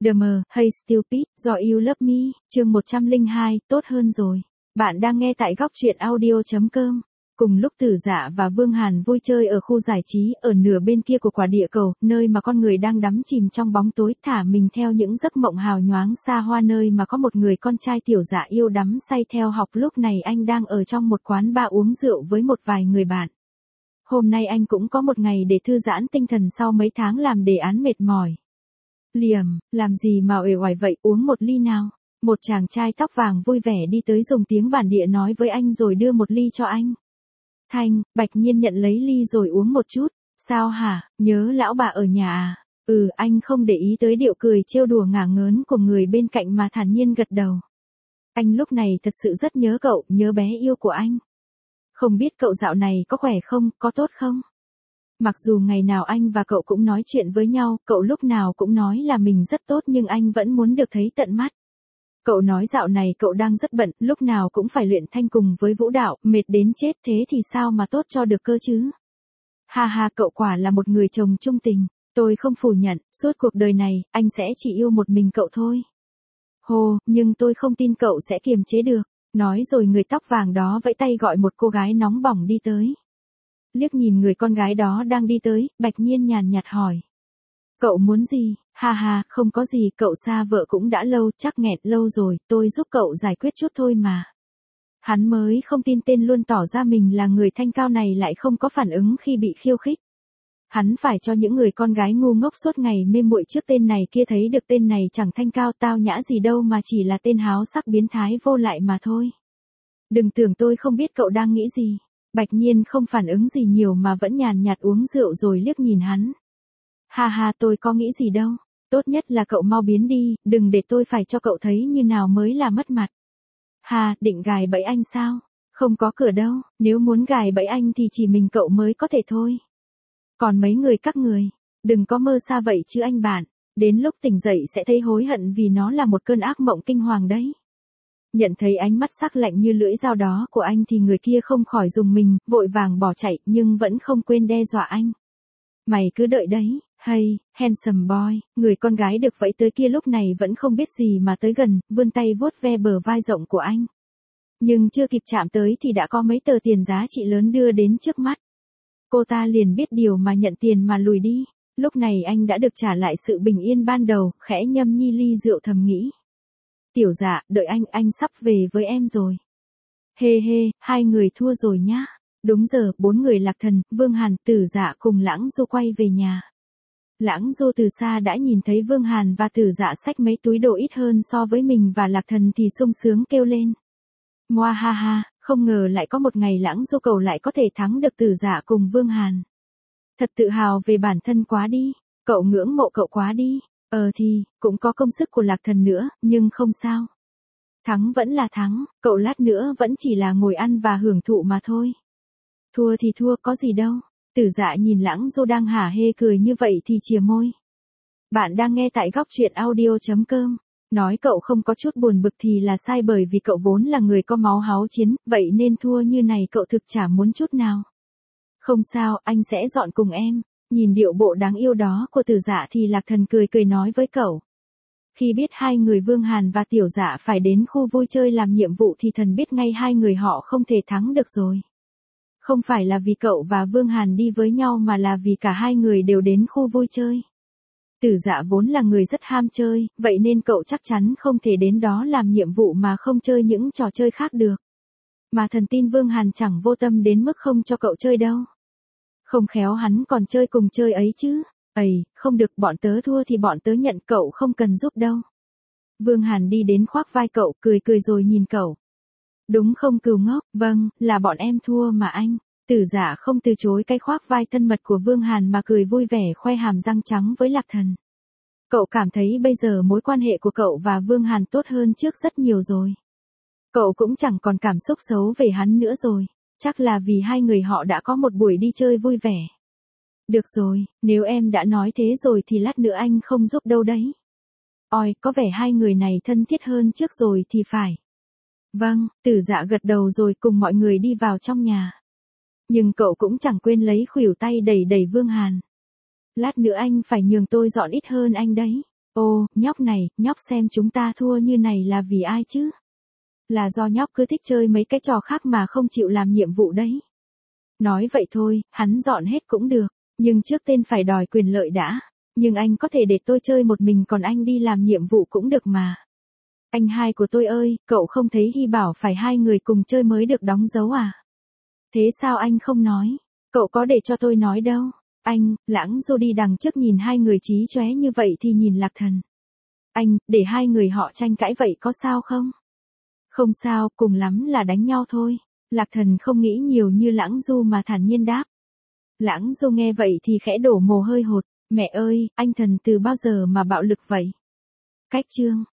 The Mờ, Hey Stupid, Do You Love Me, chương 102, tốt hơn rồi. Bạn đang nghe tại góc truyện audio.com. Cùng lúc Tử Dạ và Vương Hàn vui chơi ở khu giải trí ở nửa bên kia của quả địa cầu, nơi mà con người đang đắm chìm trong bóng tối, thả mình theo những giấc mộng hào nhoáng xa hoa, nơi mà có một người con trai Tiểu Dạ yêu đắm say theo học. Lúc này anh đang ở trong một quán bar uống rượu với một vài người bạn. Hôm nay anh cũng có một ngày để thư giãn tinh thần sau mấy tháng làm đề án mệt mỏi. Liam, làm gì mà uể oải vậy, uống một ly nào. Một chàng trai tóc vàng vui vẻ đi tới dùng tiếng bản địa nói với anh rồi đưa một ly cho anh. Thanh, Bạch Nhiên nhận lấy ly rồi uống một chút. Sao hả, nhớ lão bà ở nhà à? Anh không để ý tới điệu cười trêu đùa ngả ngớn của người bên cạnh mà thản nhiên gật đầu. Anh lúc này thật sự rất nhớ cậu, nhớ bé yêu của anh. Không biết cậu dạo này có khỏe không, có tốt không? Mặc dù ngày nào anh và cậu cũng nói chuyện với nhau, cậu lúc nào cũng nói là mình rất tốt nhưng anh vẫn muốn được thấy tận mắt. Cậu nói dạo này cậu đang rất bận, lúc nào cũng phải luyện thanh cùng với vũ đạo, mệt đến chết, thế thì sao mà tốt cho được cơ chứ? Ha ha, cậu quả là một người chồng trung tình, tôi không phủ nhận, suốt cuộc đời này, anh sẽ chỉ yêu một mình cậu thôi. Hồ, nhưng tôi không tin cậu sẽ kiềm chế được. Nói rồi người tóc vàng đó vẫy tay gọi một cô gái nóng bỏng đi tới. Liếc nhìn người con gái đó đang đi tới, Bạch Nhiên nhàn nhạt hỏi. Cậu muốn gì? Ha ha, không có gì, cậu xa vợ cũng đã lâu, chắc nghẹn lâu rồi, tôi giúp cậu giải quyết chút thôi mà. Hắn mới không tin tên luôn tỏ ra mình là người thanh cao này lại không có phản ứng khi bị khiêu khích. Hắn phải cho những người con gái ngu ngốc suốt ngày mê muội trước tên này kia thấy được tên này chẳng thanh cao tao nhã gì đâu mà chỉ là tên háo sắc biến thái vô lại mà thôi. Đừng tưởng tôi không biết cậu đang nghĩ gì. Bạch Nhiên không phản ứng gì nhiều mà vẫn nhàn nhạt uống rượu rồi liếc nhìn hắn. Ha ha, tôi có nghĩ gì đâu. Tốt nhất là cậu mau biến đi, đừng để tôi phải cho cậu thấy như nào mới là mất mặt. Ha, định gài bẫy anh sao? Không có cửa đâu, nếu muốn gài bẫy anh thì chỉ mình cậu mới có thể thôi. Còn mấy người các người, đừng có mơ xa vậy chứ anh bạn, đến lúc tỉnh dậy sẽ thấy hối hận vì nó là một cơn ác mộng kinh hoàng đấy. Nhận thấy ánh mắt sắc lạnh như lưỡi dao đó của anh thì người kia không khỏi rùng mình, vội vàng bỏ chạy nhưng vẫn không quên đe dọa anh. Mày cứ đợi đấy, hey, handsome boy, người con gái được vẫy tới kia lúc này vẫn không biết gì mà tới gần, vươn tay vuốt ve bờ vai rộng của anh. Nhưng chưa kịp chạm tới thì đã có mấy tờ tiền giá trị lớn đưa đến trước mắt. Cô ta liền biết điều mà nhận tiền mà lùi đi. Lúc này anh đã được trả lại sự bình yên ban đầu, khẽ nhâm nhi ly rượu thầm nghĩ. Tiểu Dạ, đợi anh sắp về với em rồi. Hê hê, hai người thua rồi nhá. Đúng giờ, bốn người Lạc Thần, Vương Hàn, Tử Dạ cùng Lãng Du quay về nhà. Lãng Du từ xa đã nhìn thấy Vương Hàn và Tử Dạ xách mấy túi đồ ít hơn so với mình và Lạc Thần thì sung sướng kêu lên. Moa ha ha, không ngờ lại có một ngày Lãng Du cậu lại có thể thắng được Tử Dạ cùng Vương Hàn. Thật tự hào về bản thân quá đi, cậu ngưỡng mộ cậu quá đi. Thì, cũng có công sức của Lạc Thần nữa, nhưng không sao. Thắng vẫn là thắng, cậu lát nữa vẫn chỉ là ngồi ăn và hưởng thụ mà thôi. Thua thì thua, có gì đâu. Tử Dạ nhìn Lãng Du đang hả hê cười như vậy thì chìa môi. Bạn đang nghe tại góc truyện audio.com. Nói cậu không có chút buồn bực thì là sai, bởi vì cậu vốn là người có máu háo chiến, vậy nên thua như này cậu thực chả muốn chút nào. Không sao, anh sẽ dọn cùng em. Nhìn điệu bộ đáng yêu đó của Tử Dạ thì Lạc Thần cười cười nói với cậu. Khi biết hai người Vương Hàn và Tiểu Dạ phải đến khu vui chơi làm nhiệm vụ thì thần biết ngay hai người họ không thể thắng được rồi. Không phải là vì cậu và Vương Hàn đi với nhau mà là vì cả hai người đều đến khu vui chơi. Tử Dạ vốn là người rất ham chơi, vậy nên cậu chắc chắn không thể đến đó làm nhiệm vụ mà không chơi những trò chơi khác được. Mà thần tin Vương Hàn chẳng vô tâm đến mức không cho cậu chơi đâu. Không khéo hắn còn chơi cùng chơi ấy chứ. Không được, bọn tớ thua thì bọn tớ nhận, cậu không cần giúp đâu. Vương Hàn đi đến khoác vai cậu, cười cười rồi nhìn cậu. Đúng không cừu ngốc? Vâng, là bọn em thua mà anh. Tử Dạ không từ chối cái khoác vai thân mật của Vương Hàn mà cười vui vẻ khoe hàm răng trắng với Lạc Thần. Cậu cảm thấy bây giờ mối quan hệ của cậu và Vương Hàn tốt hơn trước rất nhiều rồi. Cậu cũng chẳng còn cảm xúc xấu về hắn nữa rồi. Chắc là vì hai người họ đã có một buổi đi chơi vui vẻ. Được rồi, nếu em đã nói thế rồi thì lát nữa anh không giúp đâu đấy. Ôi, có vẻ hai người này thân thiết hơn trước rồi thì phải. Vâng, Tử Dạ gật đầu rồi cùng mọi người đi vào trong nhà. Nhưng cậu cũng chẳng quên lấy khuỷu tay đẩy đẩy Vương Hàn. Lát nữa anh phải nhường tôi dọn ít hơn anh đấy. Ô, nhóc này, nhóc xem chúng ta thua như này là vì ai chứ? Là do nhóc cứ thích chơi mấy cái trò khác mà không chịu làm nhiệm vụ đấy. Nói vậy thôi, hắn dọn hết cũng được, nhưng trước tiên phải đòi quyền lợi đã. Nhưng anh có thể để tôi chơi một mình còn anh đi làm nhiệm vụ cũng được mà. Anh hai của tôi ơi, cậu không thấy Hy bảo phải hai người cùng chơi mới được đóng dấu à? Thế sao anh không nói? Cậu có để cho tôi nói đâu. Anh, Lãng Du đi đằng trước nhìn hai người chí chóe như vậy thì nhìn Lạc Thần. Anh, để hai người họ tranh cãi vậy có sao không? Không sao, cùng lắm là đánh nhau thôi. Lạc Thần không nghĩ nhiều như Lãng Du mà thản nhiên đáp. Lãng Du nghe vậy thì khẽ đổ mồ hôi hột. Mẹ ơi, anh Thần từ bao giờ mà bạo lực vậy? Cách chương